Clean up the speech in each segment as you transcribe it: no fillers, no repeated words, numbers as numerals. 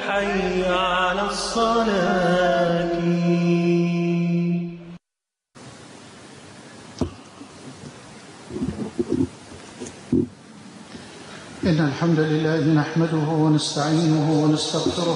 حي على الصلاة. إن الحمد لله نحمده ونستعينه ونستغفره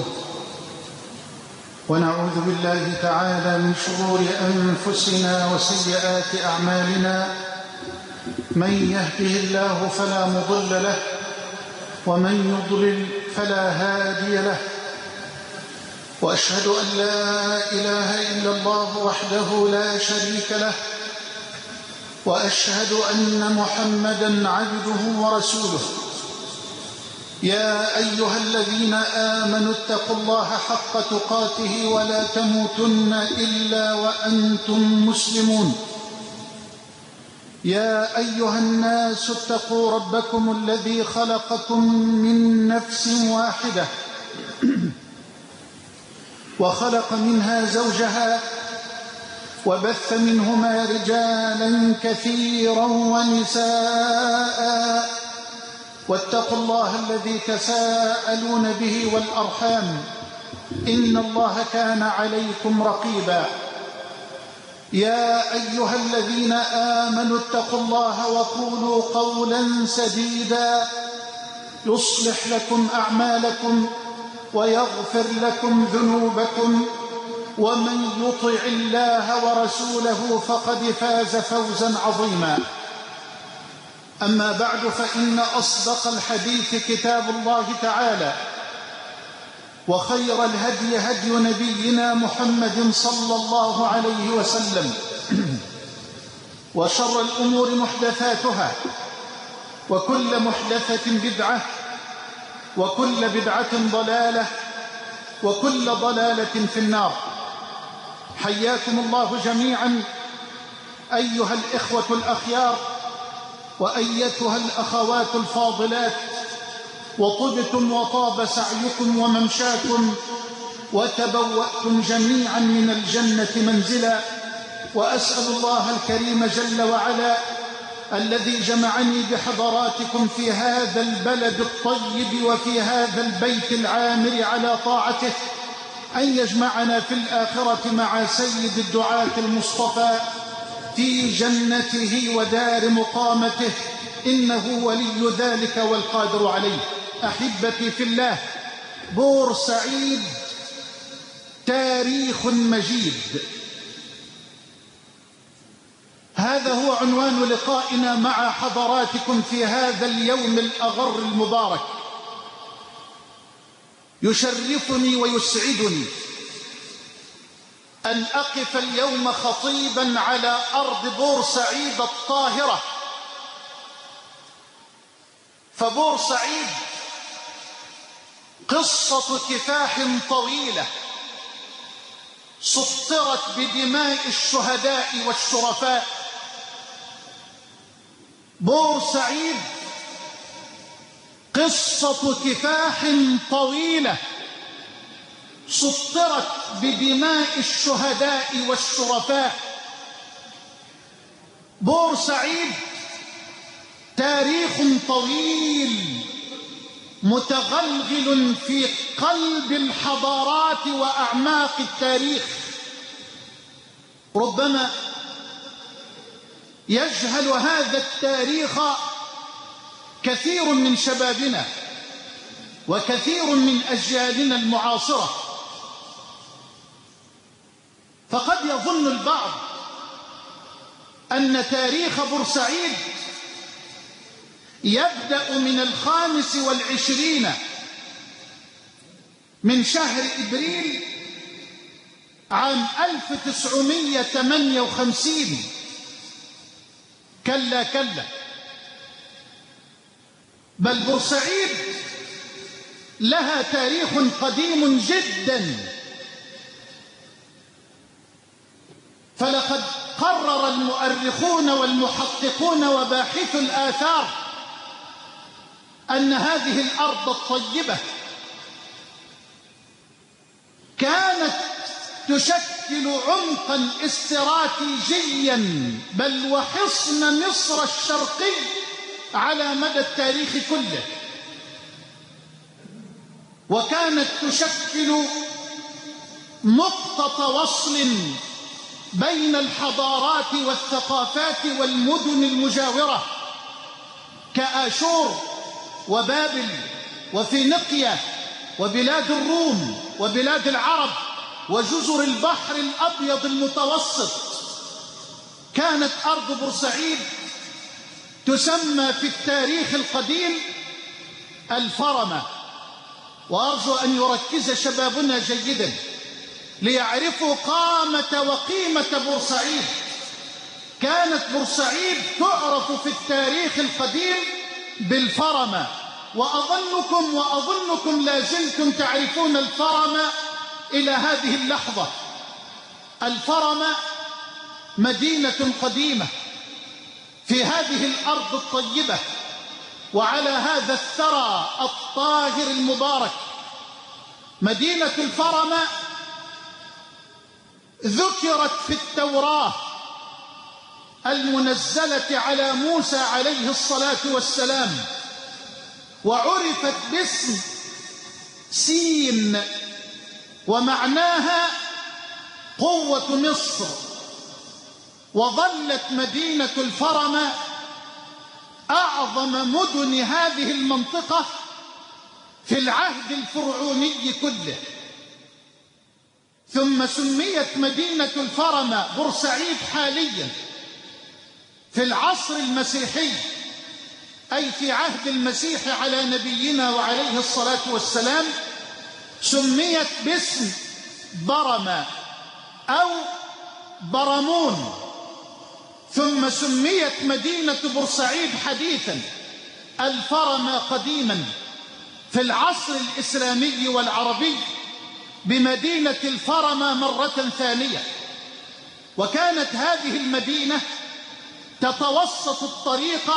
ونعوذ بالله تعالى من شرور أنفسنا وسيئات أعمالنا. من يهده الله فلا مضل له ومن يضلل فلا هادي له، وأشهد أن لا إله إلا الله وحده لا شريك له، وأشهد أن محمدًا عبده ورسوله. يا أيها الذين آمنوا اتقوا الله حق تقاته ولا تموتن إلا وأنتم مسلمون. يا أيها الناس اتقوا ربكم الذي خلقكم من نفس واحدة وخلق منها زوجها وبث منهما رجالا كثيرا ونساء، واتقوا الله الذي تساءلون به والأرحام إن الله كان عليكم رقيبا. يا أيها الذين آمنوا اتقوا الله وقولوا قولا سديدا يصلح لكم أعمالكم ويغفر لكم ذنوبكم، ومن يطع الله ورسوله فقد فاز فوزا عظيما. أما بعد، فإن أصدق الحديث كتاب الله تعالى، وخير الهدي هدي نبينا محمد صلى الله عليه وسلم، وشر الأمور محدثاتها، وكل محدثة بدعة، وكل بدعة ضلالة، وكل ضلالة في النار. حياكم الله جميعا أيها الإخوة الأخيار وأيتها الأخوات الفاضلات، وطبتم وطاب سعيكم وممشاكم، وتبوأتم جميعا من الجنة منزلا. وأسأل الله الكريم جل وعلا الذي جمعني بحضراتكم في هذا البلد الطيب وفي هذا البيت العامر على طاعته أن يجمعنا في الآخرة مع سيد الدعاة المصطفى في جنته ودار مقامته، إنه ولي ذلك والقادر عليه. أحبتي في الله، بورسعيد تاريخ مجيد. هذا هو عنوان لقائنا مع حضراتكم في هذا اليوم الأغر المبارك. يشرفني ويسعدني أن أقف اليوم خطيبا على أرض بورسعيد الطاهرة. فبورسعيد قصة كفاح طويلة سطرت بدماء الشهداء والشرفاء. بورسعيد قصة كفاح طويلة سطرت بدماء الشهداء والشرفاء. بورسعيد تاريخ طويل متغلغل في قلب الحضارات وأعماق التاريخ. ربما يجهل هذا التاريخ كثير من شبابنا وكثير من أجيالنا المعاصرة، فقد يظن البعض أن تاريخ بورسعيد يبدأ من 25 من شهر إبريل عام 1958. كلا كلا، بل بورسعيد لها تاريخ قديم جدا. فلقد قرر المؤرخون والمحققون وباحثو الآثار أن هذه الأرض الطيبة كانت تشكل عمقا استراتيجيا بل وحصن مصر الشرقي على مدى التاريخ كله. وكانت تشكل نقطة وصل بين الحضارات والثقافات والمدن المجاورة كآشور وبابل وفينيقيا وبلاد الروم وبلاد العرب وجزر البحر الأبيض المتوسط. كانت أرض بورسعيد تسمى في التاريخ القديم الفرمة. وأرجو أن يركز شبابنا جيدا ليعرفوا قامة وقيمة بورسعيد. كانت بورسعيد تعرف في التاريخ القديم بالفرمة، وأظنكم لا زلتم تعرفون الفرمة إلى هذه اللحظة. الفرمة مدينة قديمة في هذه الأرض الطيبة وعلى هذا الثرى الطاهر المبارك. مدينة الفرمة ذكرت في التوراة المنزلة على موسى عليه الصلاة والسلام، وعرفت باسم سين، ومعناها قوة مصر. وظلت مدينة الفرمة أعظم مدن هذه المنطقة في العهد الفرعوني كله. ثم سميت مدينة الفرمة بورسعيد حاليا في العصر المسيحي، أي في عهد المسيح على نبينا وعليه الصلاة والسلام، سميت باسم برما أو برمون. ثم سميت مدينة بورسعيد حديثا الفرمة قديما في العصر الإسلامي والعربي بمدينة الفرمة مرة ثانية. وكانت هذه المدينة تتوسط الطريق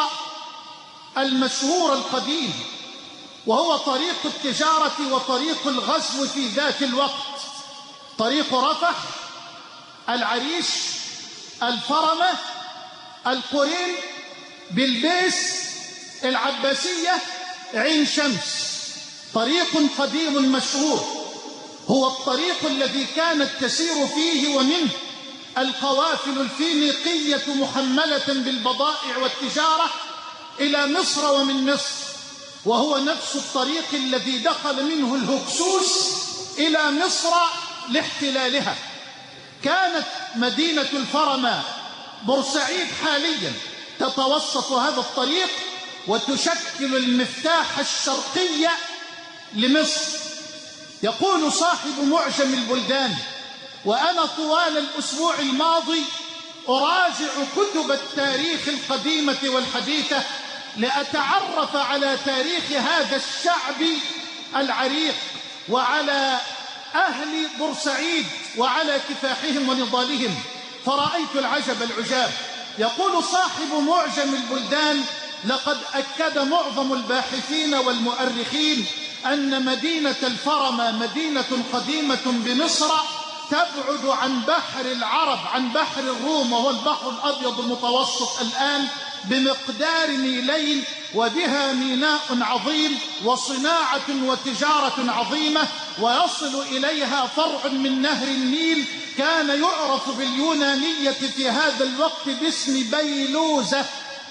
المشهور القديم، وهو طريق التجارة وطريق الغزو في ذات الوقت، طريق رفح، العريش، الفرمة، القرين، بلبيس، العباسية، عين شمس. طريق قديم مشهور، هو الطريق الذي كانت تسير فيه ومنه القوافل الفينيقية محملة بالبضائع والتجارة إلى مصر ومن مصر، وهو نفس الطريق الذي دخل منه الهكسوس إلى مصر لاحتلالها. كانت مدينة الفرمة بورسعيد حاليا تتوسط هذا الطريق وتشكل المفتاح الشرقي لمصر. يقول صاحب معجم البلدان: وأنا طوال الأسبوع الماضي أراجع كتب التاريخ القديمة والحديثة لأتعرف على تاريخ هذا الشعب العريق وعلى أهل بورسعيد وعلى كفاحهم ونضالهم، فرأيت العجب العجاب. يقول صاحب معجم البلدان: لقد أكد معظم الباحثين والمؤرخين أن مدينة الفرمة مدينة قديمة بمصر تبعد عن بحر العرب، عن بحر الروم وهو البحر الأبيض المتوسط الآن، بمقدار ميلين، وبها ميناء عظيم وصناعة وتجارة عظيمة، ويصل إليها فرع من نهر النيل كان يعرف باليونانية في هذا الوقت باسم بيلوزة.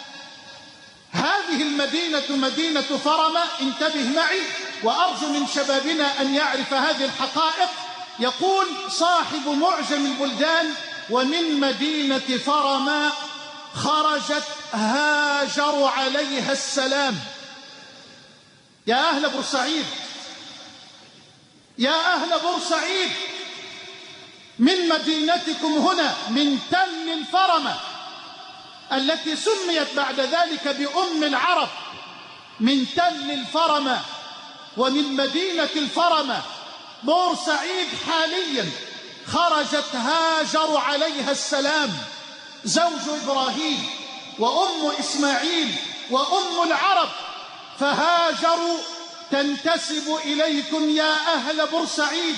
هذه المدينة مدينة فرمة. انتبه معي وأرجو من شبابنا أن يعرف هذه الحقائق. يقول صاحب معجم البلدان: ومن مدينة فرمة خرجت هاجر عليها السلام. يا أهل بورسعيد، يا أهل بورسعيد، من مدينتكم هنا، من تل الفرمة التي سميت بعد ذلك بأم العرب، من تل الفرمة ومن مدينة الفرمة بورسعيد حاليا خرجت هاجر عليها السلام، زوج إبراهيم وأم إسماعيل وأم العرب. فهاجر تنتسب إليكم يا أهل بورسعيد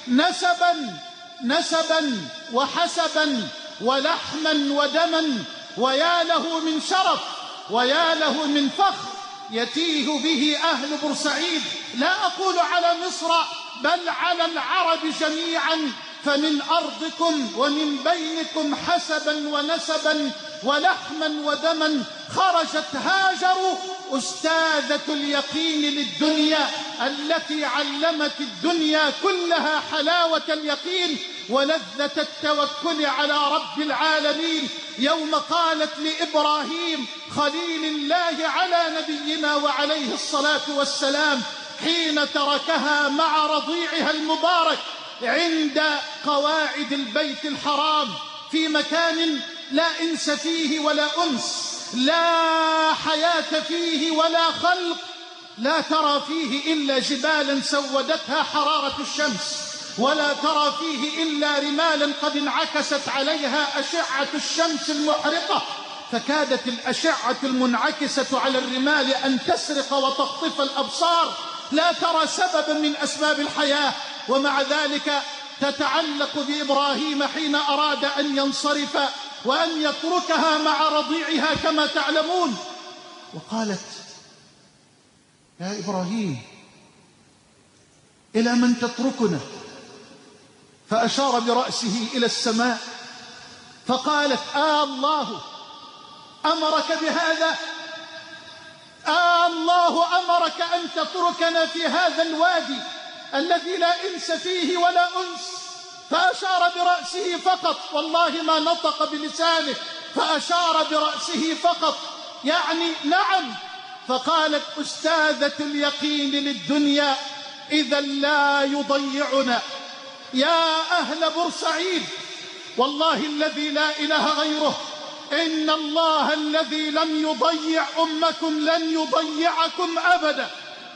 نسبا وحسبا ولحما ودما، ويا له من شرف ويا له من فخر يتيه به أهل بورسعيد، لا أقول على مصر بل على العرب جميعا، فمن أرضكم ومن بينكم حسبا ونسبا ولحما ودما خرجت هاجر أستاذة اليقين للدنيا، التي علمت الدنيا كلها حلاوة اليقين ولذة التوكل على رب العالمين، يوم قالت لإبراهيم خليل الله على نبينا وعليه الصلاة والسلام حين تركها مع رضيعها المبارك عند قواعد البيت الحرام في مكان لا إنس فيه ولا أنس، لا حياة فيه ولا خلق، لا ترى فيه إلا جبالا سودتها حرارة الشمس، ولا ترى فيه إلا رمالا قد انعكست عليها أشعة الشمس المحرقة، فكادت الأشعة المنعكسة على الرمال أن تسرق وتخطف الأبصار، لا ترى سببا من أسباب الحياة، ومع ذلك تتعلق بإبراهيم حين أراد أن ينصرف وأن يتركها مع رضيعها كما تعلمون، وقالت يا إبراهيم إلى من تتركنا؟ فأشار برأسه إلى السماء فقالت الله أمرك بهذا؟ الله أمرك أن تتركنا في هذا الوادي الذي لا إنس فيه ولا أنس؟ فأشار برأسه فقط، والله ما نطق بلسانه، فأشار برأسه فقط يعني نعم. فقالت أستاذة اليقين للدنيا إذا لا يضيعنا يا أهل بورسعيد، والله الذي لا إله غيره، إن الله الذي لم يضيع أمكم لن يضيعكم أبدا،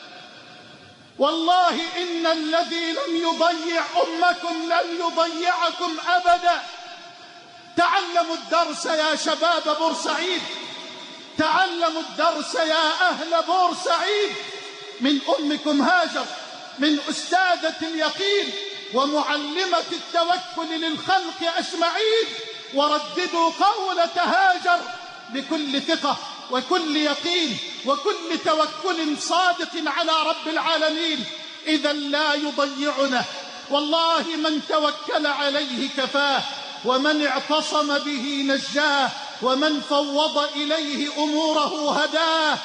والله إن الذي لم يضيع أمكم لن يضيعكم أبدا. تعلموا الدرس يا شباب بورسعيد، تعلموا الدرس يا أهل بورسعيد من أمكم هاجر، من أستاذة اليقين ومعلمة التوكل للخلق أجمعين، ورددوا قولة هاجر بكل ثقة وكل يقين وكل توكل صادق على رب العالمين، إذا لا يضيعنا، والله من توكل عليه كفاه، ومن اعتصم به نجاه، ومن فوض إليه أموره هداه.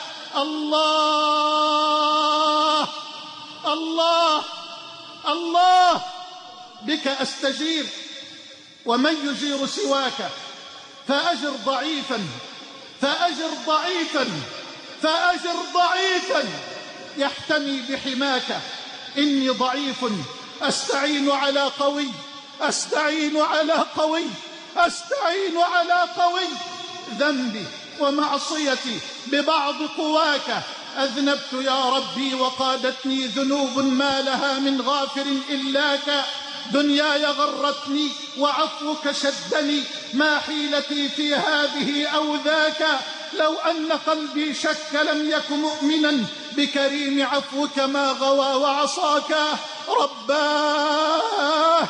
الله الله الله بك أستجير، ومن يجير سواك؟ فأجر ضعيفا فأجر ضعيفا فأجر ضعيفا يحتمي بحماك، إني ضعيف أستعين على قوي، أستعين على قوي، أستعين على قوي، ذنبي ومعصيتي ببعض قواك، أذنبت يا ربي وقادتني ذنوب ما لها من غافر إلاك، دنياي غرتني وعفوك شدني، ما حيلتي في هذه أو ذاك، لو أن قلبي شك لم يك مؤمنا بكريم عفوك ما غوى وعصاك. رباه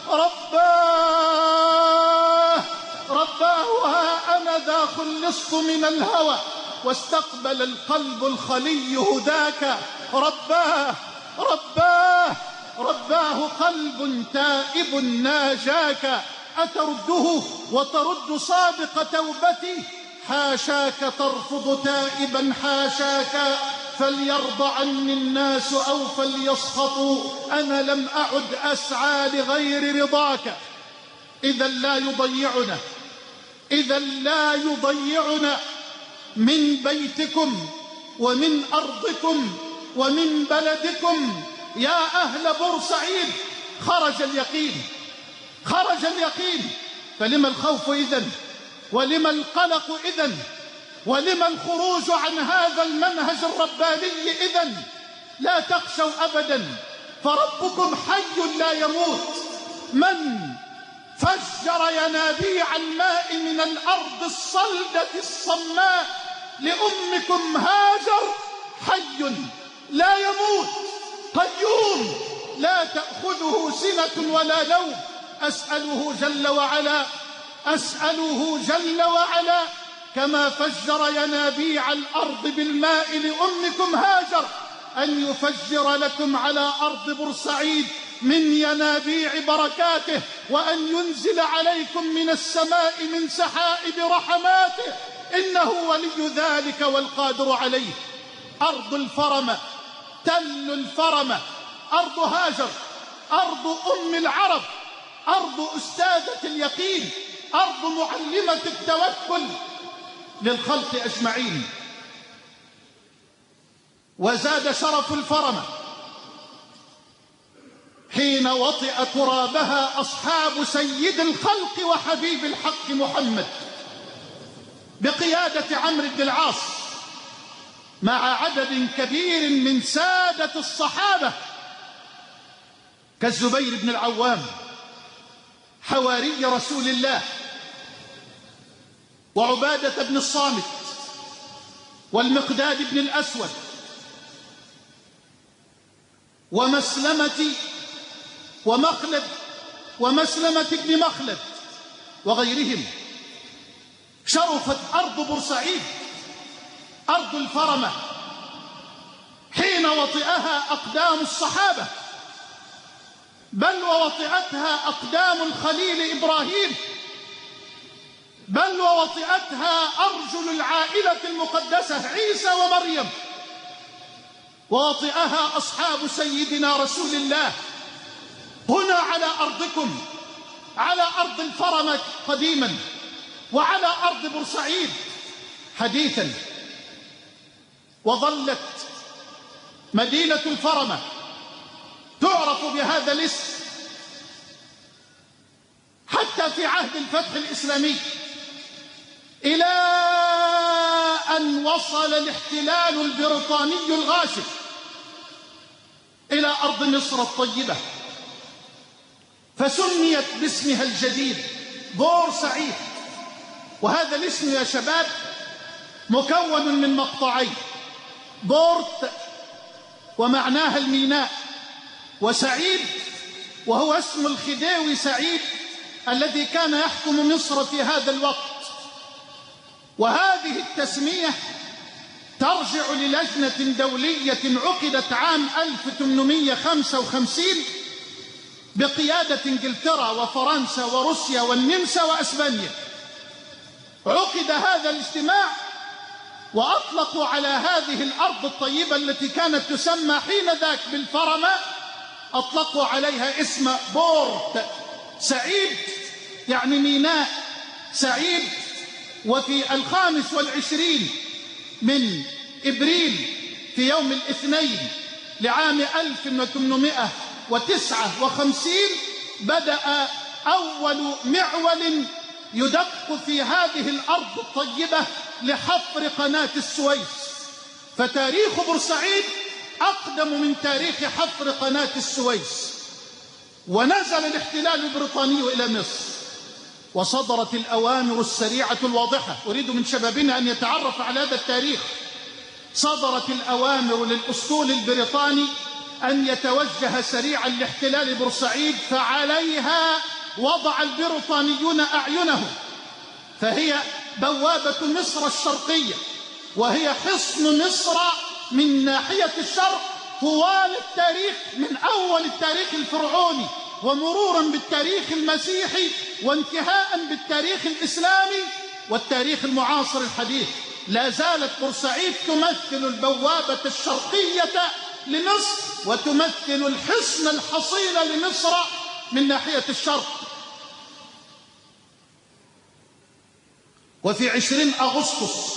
رباه رباه ها أنا ذا خلصت من الهوى، واستقبل القلب الخلي هداك. رباه رباه رباه قلب تائب ناجاك، أترده وترد صادق توبتي؟ حاشاك ترفض تائبا حاشاك، فليرضى عني الناس أو فليسخطوا، أنا لم أعد أسعى لغير رضاك. إذا لا يضيعنا، إذا لا يضيعنا من بيتكم ومن أرضكم ومن بلدكم يا أهل بورسعيد. خرج اليقين، خرج اليقين، فلما الخوف إذن؟ ولما القلق إذن؟ ولما الخروج عن هذا المنهج الرباني إذن؟ لا تخشوا أبدا، فربكم حي لا يموت، من فجر ينابيع الماء من الأرض الصلدة الصماء لأمكم هاجر حي لا يموت، قيوم لا تأخذه سنة ولا نوم، أسأله جل وعلا، أسأله جل وعلا كما فجر ينابيع الأرض بالماء لأمكم هاجر أن يفجر لكم على أرض بورسعيد من ينابيع بركاته، وأن ينزل عليكم من السماء من سحائب رحماته، إنه ولي ذلك والقادر عليه. أرض الفرمة، تل الفرمة، أرض هاجر، أرض أم العرب، أرض أستاذة اليقين، أرض معلمة التوكل للخلق أجمعين. وزاد شرف الفرمة حين وطئ ترابها أصحاب سيد الخلق وحبيب الحق محمد بقيادة عمرو بن العاص مع عدد كبير من سادة الصحابة كالزبير بن العوام حواري رسول الله، وعبادة بن الصامت، والمقداد بن الأسود، ومسلمة ومخلد ومسلمة بن مخلد وغيرهم. شرفت أرض بورسعيد، أرض الفرمة، حين وطئها أقدام الصحابة، بل ووطئتها أقدام الخليل إبراهيم، بل ووطئتها أرجل العائلة المقدسة عيسى ومريم، ووطئها أصحاب سيدنا رسول الله. هنا على أرضكم، على أرض الفرمة قديما، وعلى أرض بورسعيد حديثا. وظلت مدينة الفرمة تعرف بهذا الاسم حتى في عهد الفتح الإسلامي، إلى أن وصل الاحتلال البريطاني الغاشم إلى أرض مصر الطيبة، فسميت باسمها الجديد بورسعيد. وهذا الاسم يا شباب مكون من مقطعين: بورت ومعناها الميناء، وسعيد وهو اسم الخديوي سعيد الذي كان يحكم مصر في هذا الوقت. وهذه التسمية ترجع للجنة دولية عقدت عام 1855 بقيادة إنجلترا وفرنسا وروسيا والنمسا وأسبانيا. عقد هذا الاجتماع وأطلقوا على هذه الأرض الطيبة التي كانت تسمى حين ذاك بالفرمة، أطلقوا عليها اسم بورت سعيد، يعني ميناء سعيد. وفي 25 من إبريل في يوم الاثنين لعام 1859 بدأ أول معول يدق في هذه الأرض الطيبة لحفر قناة السويس. فتاريخ بورسعيد أقدم من تاريخ حفر قناة السويس. ونزل الاحتلال البريطاني إلى مصر، وصدرت الأوامر السريعة الواضحة. أريد من شبابنا أن يتعرف على هذا التاريخ. صدرت الأوامر للأسطول البريطاني أن يتوجه سريعا لاحتلال بورسعيد، فعليها وضع البريطانيون أعينهم، فهي بوابة مصر الشرقية، وهي حصن مصر من ناحية الشرق طوال التاريخ، من أول التاريخ الفرعوني ومرورا بالتاريخ المسيحي وانتهاء بالتاريخ الإسلامي والتاريخ المعاصر الحديث. لا زالت بورسعيد تمثل البوابة الشرقية لمصر، وتمثل الحصن الحصين لمصر من ناحية الشرق. وفي 20 أغسطس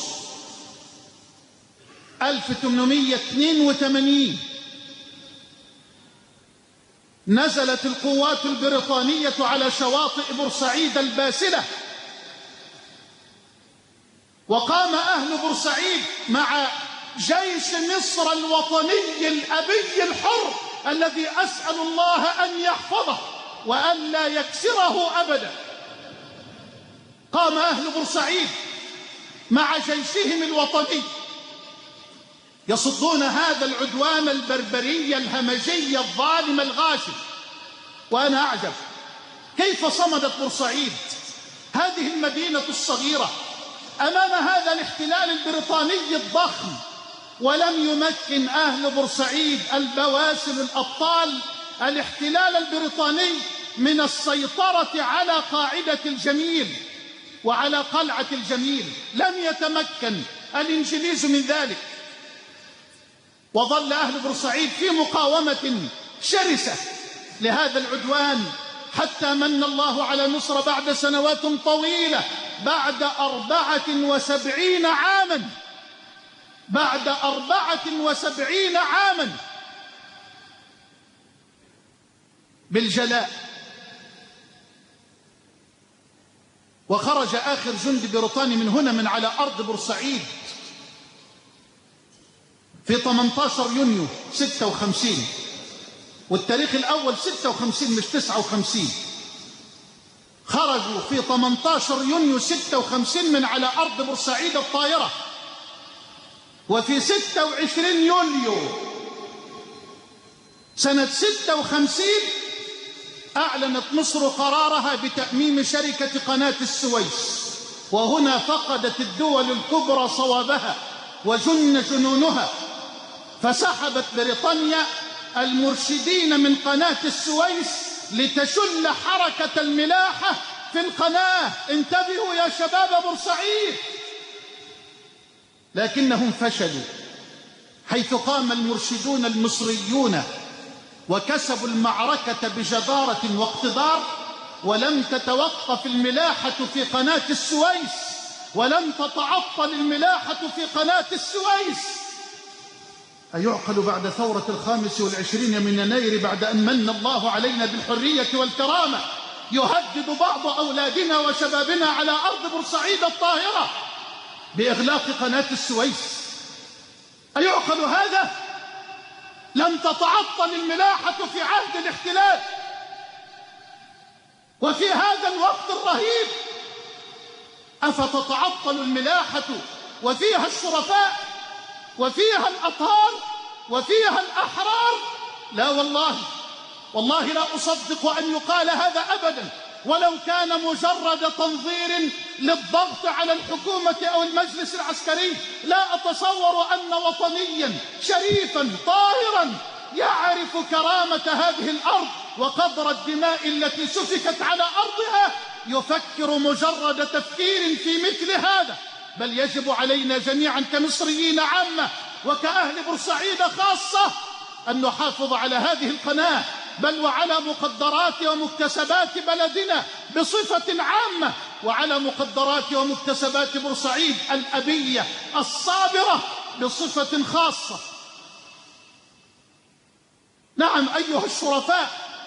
1882 نزلت القوات البريطانية على شواطئ بورسعيد الباسلة، وقام أهل بورسعيد مع جيش مصر الوطني الأبي الحر الذي أسأل الله أن يحفظه وأن لا يكسره أبدا. قام أهل بورسعيد مع جيشهم الوطني يصدون هذا العدوان البربري الهمجي الظالم الغاشم. وأنا أعجب كيف صمدت بورسعيد، هذه المدينة الصغيرة أمام هذا الاحتلال البريطاني الضخم، ولم يمكن أهل بورسعيد البواسل الأبطال الاحتلال البريطاني من السيطرة على قاعدة الجميل وعلى قلعة الجميل، لم يتمكن الإنجليز من ذلك. وظل أهل بورسعيد في مقاومة شرسة لهذا العدوان، حتى من الله على مصر بعد سنوات طويلة، بعد 74 عاما، بعد 74 عاما بالجلاء. وخرج آخر جندي بريطاني من هنا من على أرض بورسعيد في 18 يونيو 56، والتاريخ الأول 56 مش 59. خرجوا في 18 يونيو 56 من على أرض بورسعيد الطائرة. وفي 26 يوليو سنة 56 أعلنت مصر قرارها بتأميم شركة قناة السويس، وهنا فقدت الدول الكبرى صوابها وجن جنونها، فسحبت بريطانيا المرشدين من قناة السويس لتشل حركة الملاحة في القناة. انتبهوا يا شباب بورسعيد. لكنهم فشلوا، حيث قام المرشدون المصريون وكسبوا المعركة بجدارة واقتدار، ولم تتوقف الملاحة في قناة السويس، ولم تتعطل الملاحة في قناة السويس. أيعقل بعد ثورة 25 من يناير، بعد أن من الله علينا بالحرية والكرامة، يهدد بعض أولادنا وشبابنا على أرض بورسعيد الطاهرة بإغلاق قناة السويس؟ أيعقل هذا؟ لم تتعطل الملاحة في عهد الاحتلال، وفي هذا الوقت الرهيب أفتتعطل الملاحة وفيها الشرفاء وفيها الأطهار وفيها الأحرار؟ لا والله، والله لا أصدق أن يقال هذا أبدا، ولو كان مجرد تنظير للضغط على الحكومة أو المجلس العسكري. لا أتصور أن وطنيا شريفا طاهرا يعرف كرامة هذه الأرض وقدر الدماء التي سفكت على أرضها يفكر مجرد تفكير في مثل هذا. بل يجب علينا جميعا كمصريين عامة وكأهل بورسعيد خاصة أن نحافظ على هذه القناة، بل وعلى مقدرات ومكتسبات بلدنا بصفة عامة، وعلى مقدرات ومكتسبات بورسعيد الأبية الصابرة بصفة خاصة. نعم أيها الشرفاء،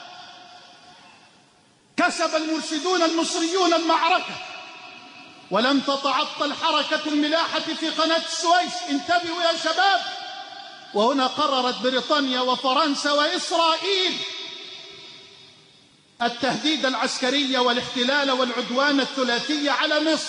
كسب المرشدون المصريون المعركة ولم تتعطل حركة الملاحة في قناة السويس. انتبهوا يا شباب. وهنا قررت بريطانيا وفرنسا وإسرائيل التهديد العسكري والاحتلال والعدوان الثلاثي على مصر.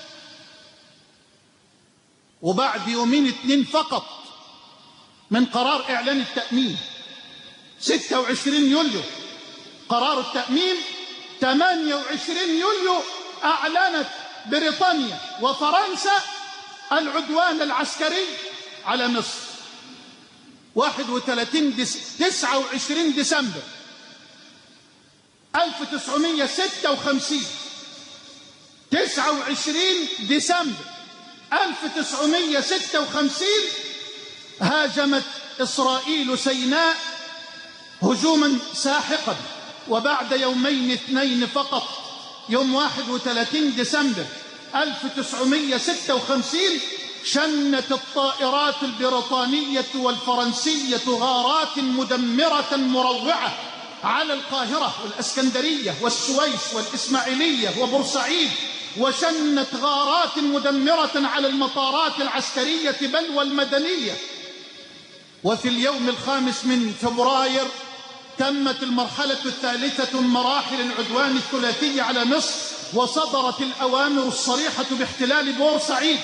وبعد يومين 2 فقط من قرار إعلان التأميم 26 يوليو قرار التأميم، 28 يوليو أعلنت بريطانيا وفرنسا العدوان العسكري على مصر. 29 ديسمبر 1956، 29 ديسمبر 1956 هاجمت إسرائيل سيناء هجوما ساحقا. وبعد يومين 2 فقط، يوم 31 ديسمبر 1956 شنت الطائرات البريطانية والفرنسية غارات مدمرة مروعة على القاهرة والإسكندرية والسويس والإسماعيلية وبورسعيد، وشنت غارات مدمرة على المطارات العسكرية بل والمدنية. وفي اليوم 5 من فبراير تمت المرحلة الثالثة من مراحل العدوان الثلاثي على مصر، وصدرت الأوامر الصريحة باحتلال بورسعيد.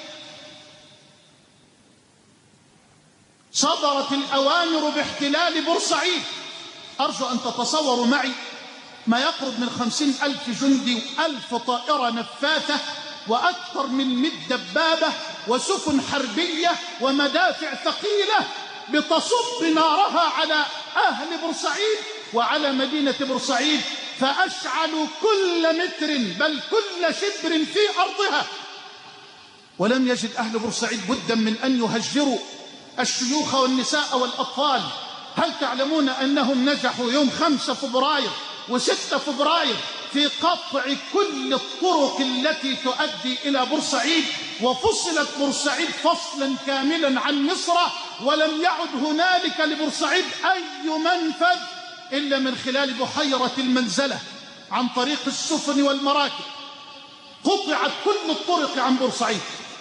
صدرت الأوامر باحتلال بورسعيد. أرجو أن تتصوروا معي ما يقرب من 50,000 جندي و1000 طائرة نفاثة وأكثر من 100 دبابة وسفن حربية ومدافع ثقيلة بتصب نارها على أهل بورسعيد وعلى مدينة بورسعيد، فأشعلوا كل متر بل كل شبر في أرضها. ولم يجد أهل بورسعيد بدا من أن يهجروا الشيوخ والنساء والأطفال. هل تعلمون أنهم نجحوا يوم 5 فبراير و6 فبراير في قطع كل الطرق التي تؤدي إلى بورسعيد، وفصلت بورسعيد فصلا كاملا عن مصر، ولم يعد هنالك لبورسعيد أي منفذ إلا من خلال بحيرة المنزلة عن طريق السفن والمراكب. قطعت كل الطرق عن بورسعيد،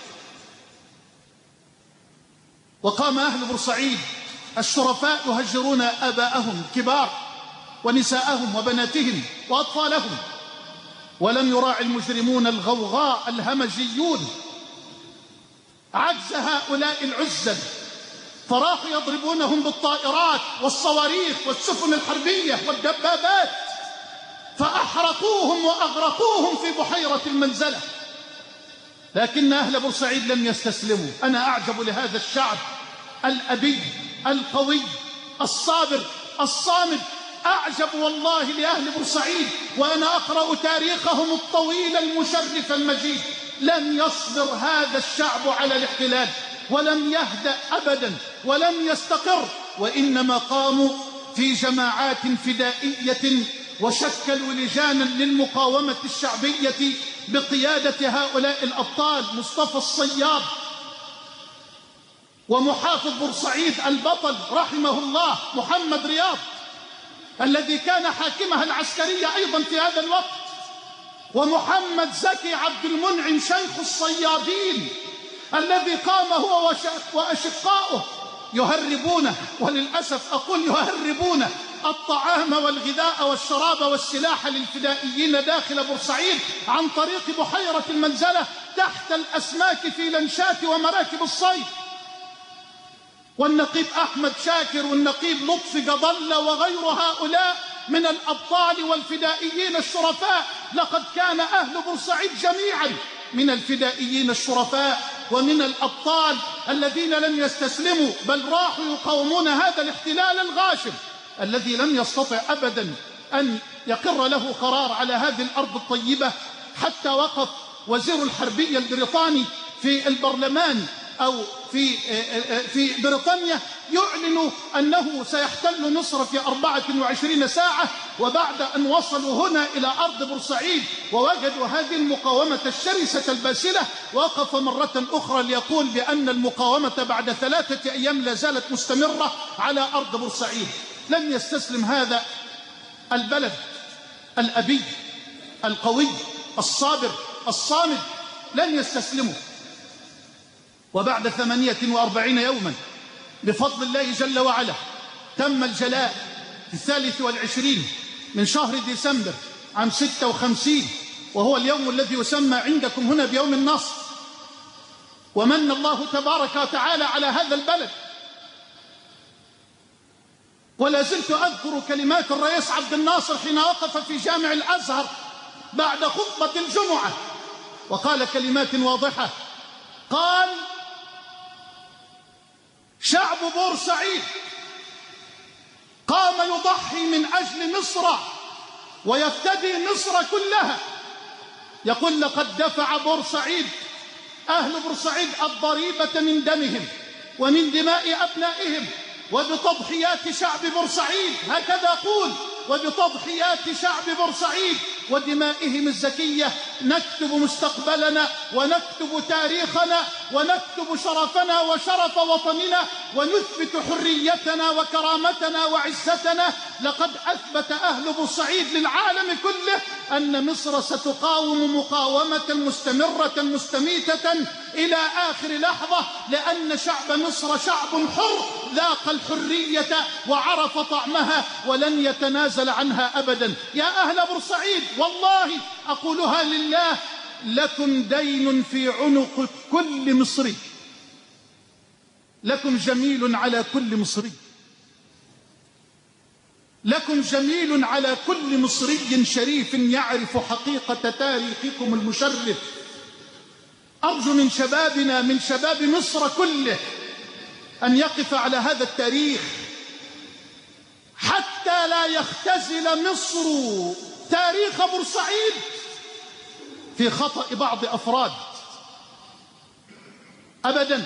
وقام أهل بورسعيد الشرفاء يهجرون آباءهم كبار ونساءهم وبناتهم وأطفالهم، ولم يراعي المجرمون الغوغاء الهمجيون عجز هؤلاء العزل، فراحوا يضربونهم بالطائرات والصواريخ والسفن الحربية والدبابات، فأحرقوهم وأغرقوهم في بحيرة المنزلة. لكن أهل بورسعيد لم يستسلموا. أنا أعجب لهذا الشعب الأبي القوي الصابر الصامد، أعجب والله لأهل بورسعيد وأنا أقرأ تاريخهم الطويل المشرف المجيد. لم يصبر هذا الشعب على الاحتلال، ولم يهدأ أبدا، ولم يستقر، وإنما قاموا في جماعات فدائية وشكلوا لجانا للمقاومة الشعبية بقيادة هؤلاء الأبطال: مصطفى الصياد، ومحافظ بورسعيد البطل رحمه الله محمد رياض الذي كان حاكمها العسكرية أيضا في هذا الوقت، ومحمد زكي عبد المنعم شيخ الصيادين الذي قام هو وأشقاؤه يهربون، وللأسف أقول يهربون، الطعام والغذاء والشراب والسلاح للفدائيين داخل بورسعيد عن طريق بحيرة المنزلة تحت الأسماك في لنشات ومراكب الصيد. والنقيب أحمد شاكر والنقيب لطفي قضلة وغير هؤلاء من الأبطال والفدائيين الشرفاء. لقد كان أهل بورسعيد جميعا من الفدائيين الشرفاء ومن الأبطال الذين لم يستسلموا، بل راحوا يقاومون هذا الاحتلال الغاشم الذي لم يستطع أبدا أن يقر له قرار على هذه الأرض الطيبة، حتى وقف وزير الحربية البريطاني في البرلمان أو في بريطانيا يعلن أنه سيحتل مصر في 24 ساعة. وبعد أن وصلوا هنا إلى أرض بورسعيد ووجدوا هذه المقاومة الشرسة الباسلة، وقف مرة أخرى ليقول بأن المقاومة بعد 3 أيام لا زالت مستمرة على أرض بورسعيد. لم يستسلم هذا البلد الأبي القوي الصابر الصامد، لن يستسلموا. وبعد 48 يوما بفضل الله جل وعلا تم الجلاء في 23 من شهر ديسمبر عام 56، وهو اليوم الذي يسمى عندكم هنا بيوم النصر. ومن الله تبارك وتعالى على هذا البلد. ولا زلت أذكر كلمات الرئيس عبد الناصر حين وقف في جامع الأزهر بعد خطبة الجمعة وقال كلمات واضحة، قال: شعب بورسعيد قام يضحي من أجل مصر ويفتدي مصر كلها. يقول: لقد دفع بورسعيد أهل بورسعيد الضريبة من دمهم ومن دماء أبنائهم وبتضحيات شعب بورسعيد، هكذا أقول، وبتضحيات شعب بورسعيد ودمائهم الزكية نكتب مستقبلنا ونكتب تاريخنا ونكتب شرفنا وشرف وطننا ونثبت حريتنا وكرامتنا وعزتنا. لقد أثبت أهل بورسعيد للعالم كله أن مصر ستقاوم مقاومة مستمرة مستميتة إلى آخر لحظة، لأن شعب مصر شعب حر ذاق الحرية وعرف طعمها ولن يتنازل عنها أبدا. يا أهل بورسعيد والله أقولها لله، لكم دين في عنق كل مصري، لكم جميل على كل مصري، لكم جميل على كل مصري شريف يعرف حقيقة تاريخكم المشرف. أرجو من شبابنا، من شباب مصر كله، أن يقف على هذا التاريخ حتى لا يختزل مصر تاريخ بورسعيد في خطأ بعض أفراد أبدا.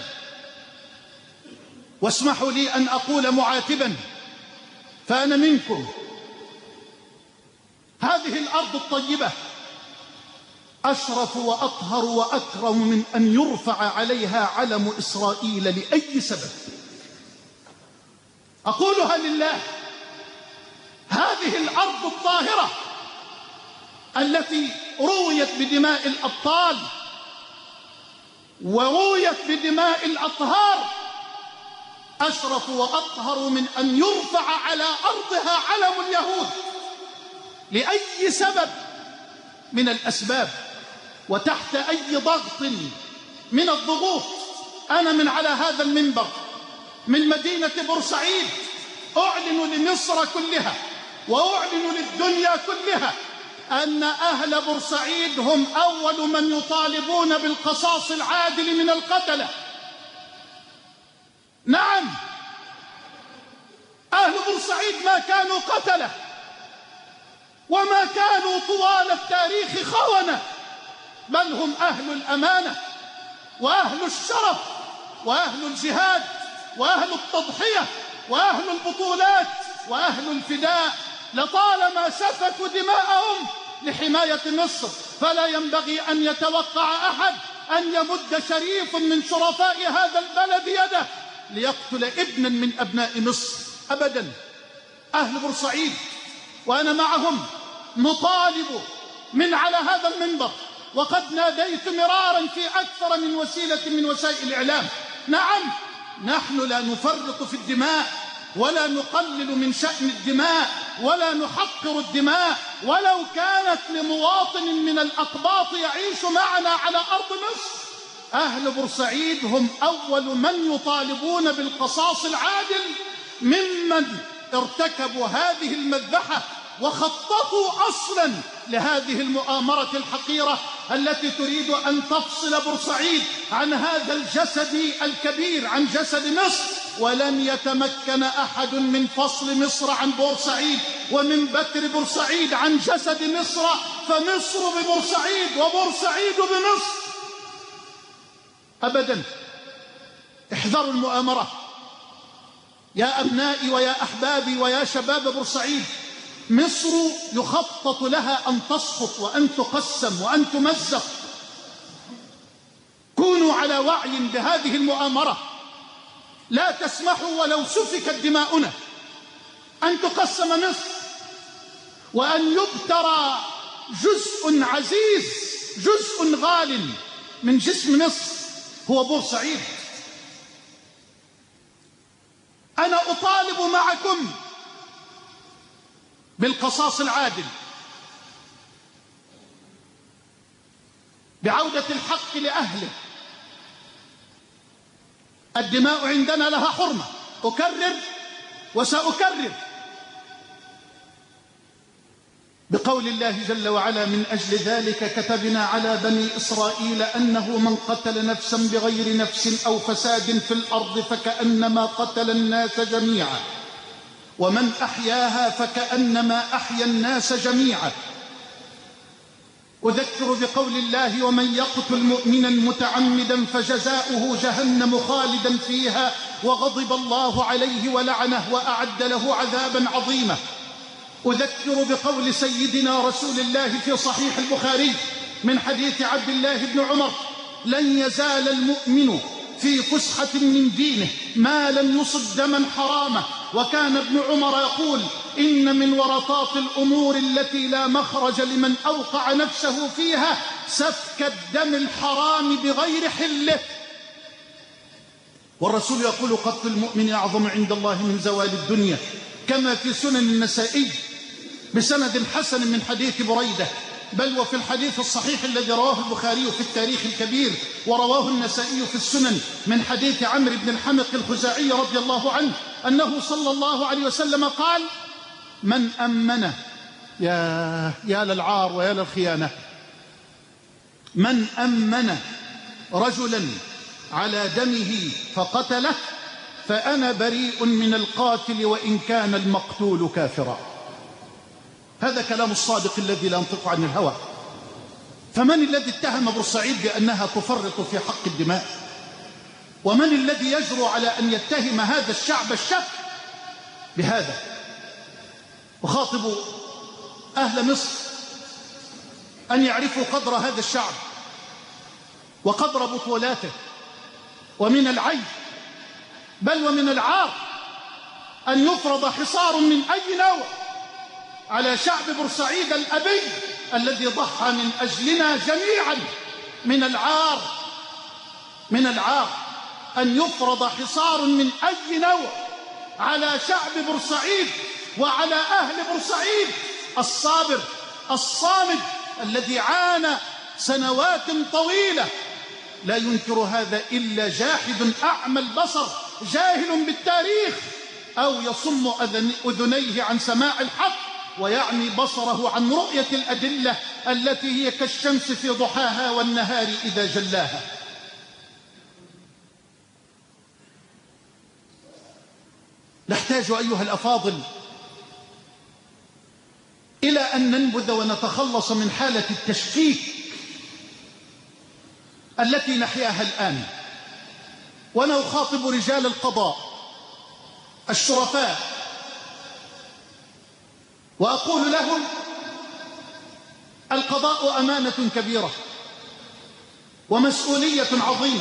واسمحوا لي أن أقول معاتبا، فأنا منكم، هذه الأرض الطيبة أشرف وأطهر وأكرم من أن يرفع عليها علم إسرائيل لأي سبب. أقولها لله، هذه الأرض الطاهرة التي رويت بدماء الأبطال ورويت بدماء الأطهار أشرف وأطهر من أن يرفع على أرضها علم اليهود لأي سبب من الأسباب وتحت أي ضغط من الضغوط. أنا من على هذا المنبر من مدينة بورسعيد أعلن لمصر كلها وأعلن للدنيا كلها أن أهل بورسعيد هم أول من يطالبون بالقصاص العادل من القتلة. نعم، أهل بورسعيد ما كانوا قتلة وما كانوا طوال التاريخ خونة، بل هم أهل الأمانة وأهل الشرف وأهل الجهاد وأهل التضحية وأهل البطولات وأهل الفداء. لطالما سفكوا دماءهم لحماية مصر، فلا ينبغي أن يتوقع أحد أن يمد شريف من شرفاء هذا البلد يده ليقتل ابنا من أبناء مصر أبدا. أهل بورسعيد وأنا معهم نطالب من على هذا المنبر، وقد ناديت مرارا في أكثر من وسيلة من وسائل الإعلام. نعم، نحن لا نفرط في الدماء ولا نقلل من شأن الدماء ولا نحقر الدماء، ولو كانت لمواطن من الأقباط يعيش معنا على أرض مصر. أهل بورسعيد هم أول من يطالبون بالقصاص العادل ممن ارتكبوا هذه المذبحة وخططوا أصلا لهذه المؤامرة الحقيرة التي تريد أن تفصل بورسعيد عن هذا الجسد الكبير، عن جسد مصر. ولن يتمكن أحد من فصل مصر عن بورسعيد ومن بتر بورسعيد عن جسد مصر، فمصر ببورسعيد وبورسعيد بمصر أبدا. احذروا المؤامرة يا أبنائي ويا أحبابي ويا شباب بورسعيد. مصر يخطط لها أن تسقط وأن تقسم وأن تمزق. كونوا على وعي بهذه المؤامرة، لا تسمحوا ولو سفكت دماؤنا أن تقسم مصر وأن يبترى جزء عزيز، جزء غال من جسم مصر هو بورسعيد. أنا أطالب معكم بالقصاص العادل، بعودة الحق لأهله. الدماء عندنا لها حرمة، أكرر وسأكرر، بقول الله جل وعلا: من أجل ذلك كتبنا على بني إسرائيل أنه من قتل نفسا بغير نفس أو فساد في الأرض فكأنما قتل الناس جميعا ومن أحياها فكأنما أحيا الناس جميعا. أذكر بقول الله: ومن يقتل مؤمنا متعمدا فجزاؤه جهنم خالدا فيها وغضب الله عليه ولعنه وأعد له عذابا عظيما. أذكر بقول سيدنا رسول الله في صحيح البخاري من حديث عبد الله بن عمر: لن يزال المؤمن في فسحة من دينه ما لم يصب دما حراما. وكان ابن عمر يقول: إن من ورطات الأمور التي لا مخرج لمن أوقع نفسه فيها سفك الدم الحرام بغير حله. والرسول يقول: قتل المؤمن أعظم عند الله من زوال الدنيا، كما في سنن النسائي بسند حسن من حديث بريدة، بل وفي الحديث الصحيح الذي رواه البخاري في التاريخ الكبير ورواه النسائي في السنن من حديث عمرو بن الحمق الخزاعي رضي الله عنه أنه صلى الله عليه وسلم قال: من أمن، يا للعار ويا للخيانة، من أمن رجلا على دمه فقتله فأنا بريء من القاتل وإن كان المقتول كافرا. هذا كلام الصادق الذي لا ينطق عن الهوى. فمن الذي اتهم بورسعيد بأنها تفرط في حق الدماء؟ ومن الذي يجرؤ على أن يتهم هذا الشعب الشاب بهذا؟ أخاطب أهل مصر أن يعرفوا قدر هذا الشعب وقدر بطولاته، ومن العيب بل ومن العار أن يفرض حصار من أي نوع على شعب بورسعيد الأبي الذي ضحى من أجلنا جميعا. من العار أن يفرض حصار من أي نوع على شعب بورسعيد وعلى أهل بورسعيد الصابر الصامد الذي عانى سنوات طويلة. لا ينكر هذا إلا جاحد أعمى البصر جاهل بالتاريخ، أو يصم أذنيه عن سماع الحق ويعمي بصره عن رؤية الأدلة التي هي كالشمس في ضحاها والنهار إذا جلاها. نحتاج أيها الأفاضل إلى أن ننبذ ونتخلص من حالة التشكيك التي نحياها الآن. وأنا أخاطب رجال القضاء الشرفاء وأقول لهم: القضاء أمانة كبيرة ومسؤولية عظيمة،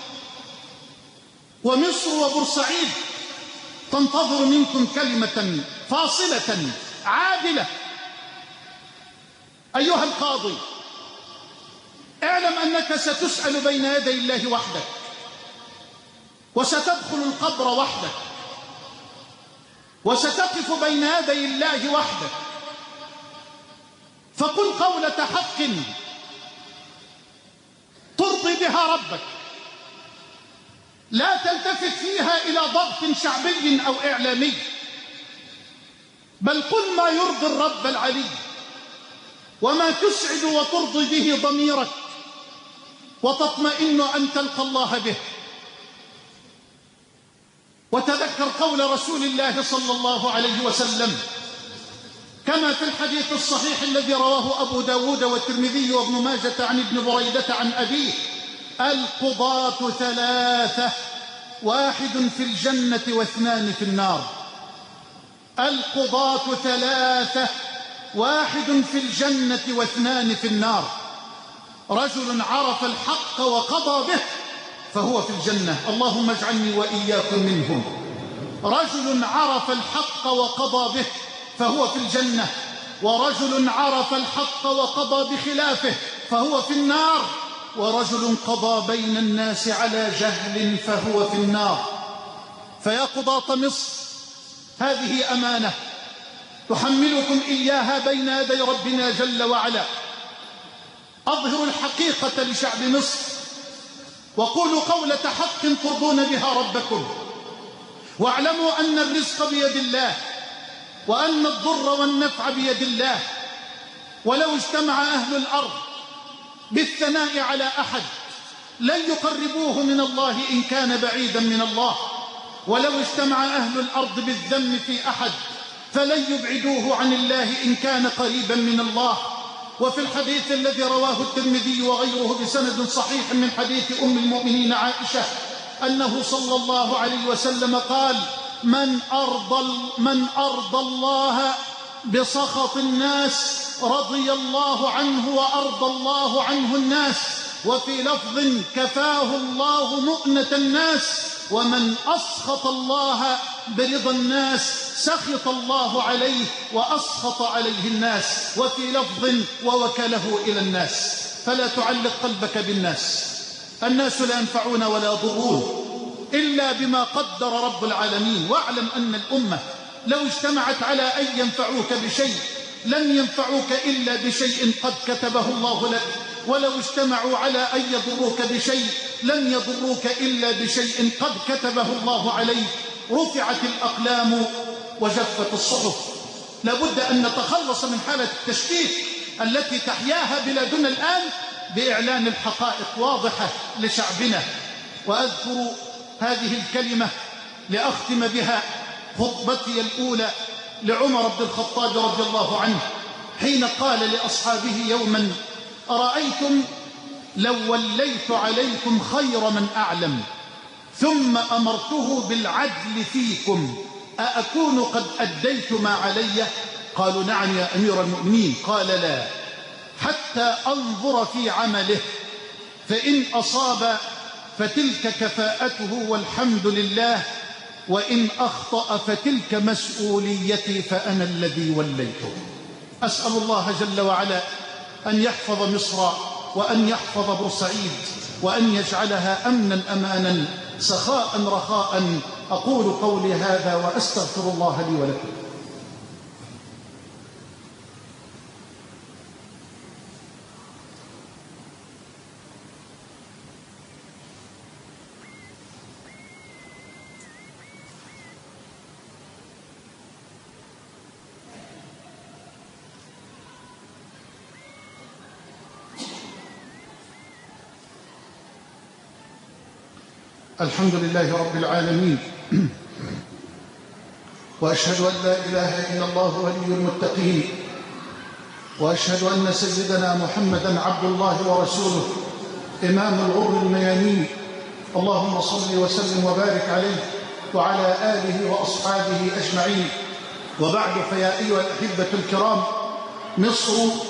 ومصر وبورسعيد تنتظر منكم كلمة فاصلة عادلة. أيها القاضي، اعلم أنك ستسأل بين يدي الله وحدك، وستدخل القبر وحدك، وستقف بين يدي الله وحدك، فقل قولة حق ترضي بها ربك، لا تلتفت فيها إلى ضغط شعبي أو إعلامي، بل قل ما يرضي الرب العلي وما تسعد وترضي به ضميرك وتطمئن أن تلقى الله به. وتذكر قول رسول الله صلى الله عليه وسلم كما في الحديث الصحيح الذي رواه أبو داود والترمذي وابن ماجة عن ابن بريدة عن أبيه: القضاة ثلاثة، واحد في الجنة واثنان في النار. القضاة ثلاثة، واحد في الجنة واثنان في النار: رجل عرف الحق وقضى به فهو في الجنة، اللهم اجعلني وإياكم منهم. رجل عرف الحق وقضى به فهو في الجنة، ورجل عرف الحق وقضى بخلافه فهو في النار، ورجل قضى بين الناس على جهل فهو في النار. فيا قضاة مصر، هذه أمانة تحملكم إياها بين يدي ربنا جل وعلا. أظهروا الحقيقة لشعب مصر، وقولوا قولة حق ترضون بها ربكم، واعلموا أن الرزق بيد الله، وأن الضر والنفع بيد الله. ولو اجتمع أهل الأرض بالثناء على أحد لن يقربوه من الله إن كان بعيدا من الله، ولو اجتمع أهل الأرض بالذم في أحد فلن يبعدوه عن الله إن كان قريبا من الله. وفي الحديث الذي رواه الترمذي وغيره بسند صحيح من حديث أم المؤمنين عائشة أنه صلى الله عليه وسلم قال: من أرضى الله بسخط الناس رضي الله عنه وأرضى الله عنه الناس. وفي لفظ: كفاه الله مؤنة الناس. ومن أسخط الله برضا الناس سخط الله عليه وأسخط عليه الناس. وفي لفظ: ووكله إلى الناس. فلا تعلق قلبك بالناس، الناس لا ينفعون ولا يضرون إلا بما قدر رب العالمين. واعلم أن الأمة لو اجتمعت على أن ينفعوك بشيء لن ينفعوك إلا بشيء قد كتبه الله لك، ولو اجتمعوا على أن يضروك بشيء لن يضروك إلا بشيء قد كتبه الله عليك. رفعت الأقلام وجفت الصحف. لابد أن نتخلص من حالة التشكيك التي تحياها بلادنا الآن بإعلان الحقائق واضحة لشعبنا. وأذكر هذه الكلمة لأختم بها خطبتي الأولى لعمر بن الخطاب رضي الله عنه حين قال لأصحابه يوما: أرأيتم لو وليت عليكم خير من أعلم ثم أمرته بالعدل فيكم أأكون قد أديت ما علي؟ قالوا: نعم يا أمير المؤمنين. قال: لا، حتى أنظر في عمله، فإن أصاب فتلك كفاءته والحمد لله، وإن أخطأ فتلك مسؤوليتي فأنا الذي وليته. أسأل الله جل وعلا أن يحفظ مصر وأن يحفظ بورسعيد وأن يجعلها أمنا أمانا سخاء رخاء. أقول قولي هذا وأستغفر الله لي ولكم. الحمد لله رب العالمين، وأشهد أن لا إله إلا الله ولي المتقين، وأشهد أن سيدنا محمدا عبد الله ورسوله إمام الغر الميامين. اللهم صل وسلم وبارك عليه وعلى آله وأصحابه أجمعين. وبعد، فيا أيها الأحبة الكرام، مصر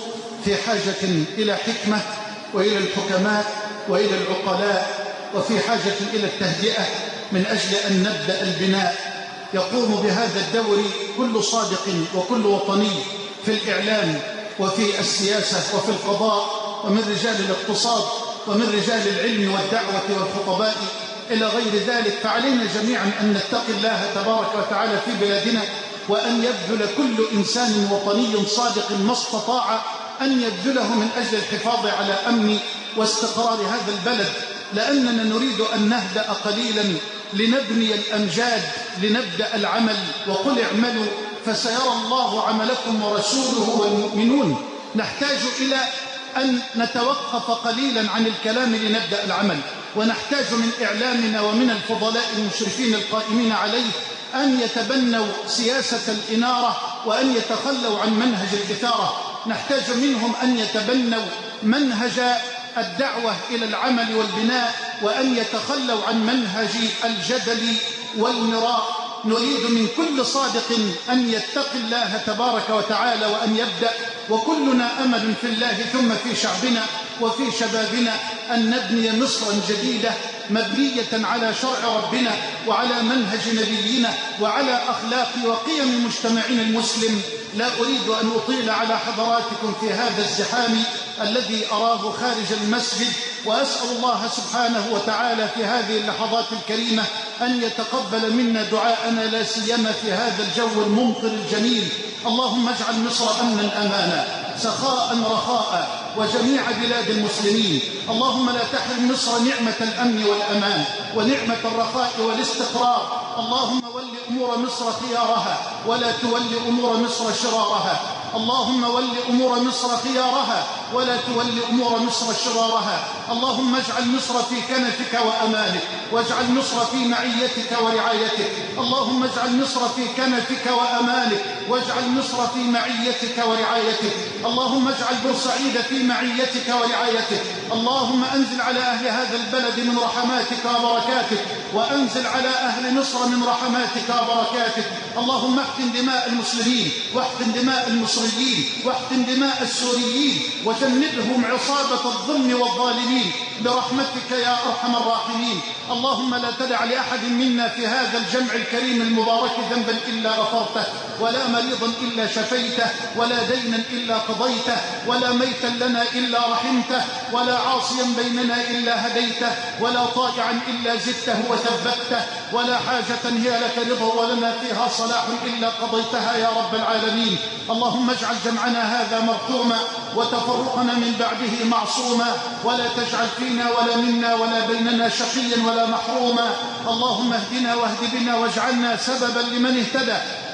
في حاجة إلى حكمة وإلى الحكماء وإلى العقلاء، وفي حاجة إلى التهدئة من أجل أن نبدأ البناء. يقوم بهذا الدور كل صادق وكل وطني في الإعلام وفي السياسة وفي القضاء، ومن رجال الاقتصاد ومن رجال العلم والدعوة والخطباء إلى غير ذلك. فعلينا جميعا أن نتقي الله تبارك وتعالى في بلادنا، وأن يبذل كل إنسان وطني صادق ما استطاع أن يبذله من أجل الحفاظ على أمن واستقرار هذا البلد، لأننا نريد أن نهدأ قليلا لنبني الأمجاد، لنبدأ العمل. وقل اعملوا فسيرى الله عملكم ورسوله والمؤمنون. نحتاج إلى أن نتوقف قليلا عن الكلام لنبدأ العمل، ونحتاج من إعلامنا ومن الفضلاء المشرفين القائمين عليه أن يتبنوا سياسة الإنارة وأن يتخلوا عن منهج الإثارة. نحتاج منهم أن يتبنوا منهج الدعوة إلى العمل والبناء، وأن يتخلوا عن منهج الجدل والمراء. نريد من كل صادق أن يتقي الله تبارك وتعالى وأن يبدأ، وكلنا أمل في الله ثم في شعبنا وفي شبابنا أن نبني مصرا جديدة مبنية على شرع ربنا وعلى منهج نبينا وعلى أخلاق وقيم مجتمعنا المسلم. لا أريد أن أطيل على حضراتكم في هذا الزحام الذي أراه خارج المسجد، وأسأل الله سبحانه وتعالى في هذه اللحظات الكريمة أن يتقبل منا دعاءنا، لا سيما في هذا الجو الممطر الجميل. اللهم اجعل مصر أمنا أمانا سخاء رخاء وجميع بلاد المسلمين. اللهم لا تحرم مصر نعمة الأمن والأمان ونعمة الرخاء والاستقرار. اللهم ول أمور مصر خيارها ولا تول أمور مصر شرارها. اللهم ول أمور مصر خيارها ولا تول أمور مصر شرارها. اللهم اجعل مصر في كنفك وأمانك، واجعل مصر في معيتك ورعايتك. اللهم اجعل مصر في كنفك وأمانك، واجعل مصر في معيتك ورعايتك. اللهم اجعل بورسعيد في معيتك ورعايتك. اللهم أنزل على أهل هذا البلد من رحماتك وبركاتك، وأنزل على أهل مصر من رحماتك وبركاتك. اللهم احقن دماء المسلمين، واحقن دماء المصريين، واحقن دماء السوريين، وجنبهم عصابة الظلم والظالمين برحمتك يا أرحم الراحمين. اللهم لا تدع لأحد منا في هذا الجمع الكريم المبارك ذنبا إلا غفرته، ولا مريضا إلا شفيته، ولا دينا إلا قضيته، ولا ميتا لنا إلا رحمته، ولا عاصيا بيننا إلا هديته، ولا طائعا إلا زدته وثبته، ولا حاجة هي لك رضا ولنا فيها صلاح إلا قضيتها يا رب العالمين. اللهم اجعل جمعنا هذا مرحوما وتفرقنا من بعده معصوما، ولا تجعل فينا ولا منا ولا بيننا شقيا ولا محروما. اللهم اهدنا واهد بنا واجعلنا سببا لمن اهتدى،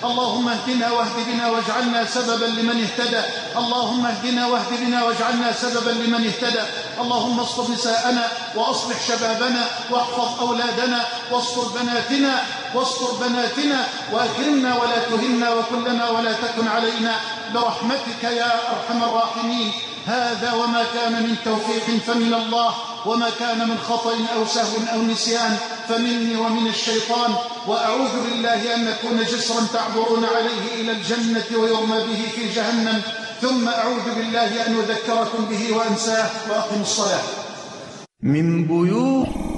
اللهم اهدنا واهد بنا واجعلنا سببا لمن اهتدى. اللهم اهدنا واهد بنا واجعلنا سببا لمن اهتدى. اللهم استر نساءنا وأصلح شبابنا واحفظ أولادنا واستر بناتنا وأكرمنا ولا تهنا وكلنا ولا تكن علينا برحمتك يا أرحم الراحمين. هذا وما كان من توفيق فمن الله، وما كان من خطأ أو سهو أو نسيان فمني ومن الشيطان، وأعوذ بالله أن نكون جسرا تعبرون عليه إلى الجنة ويرمى به في جهنم، ثم أعوذ بالله أن أذكركم به وأنساه. وأقم الصلاة. من بيوت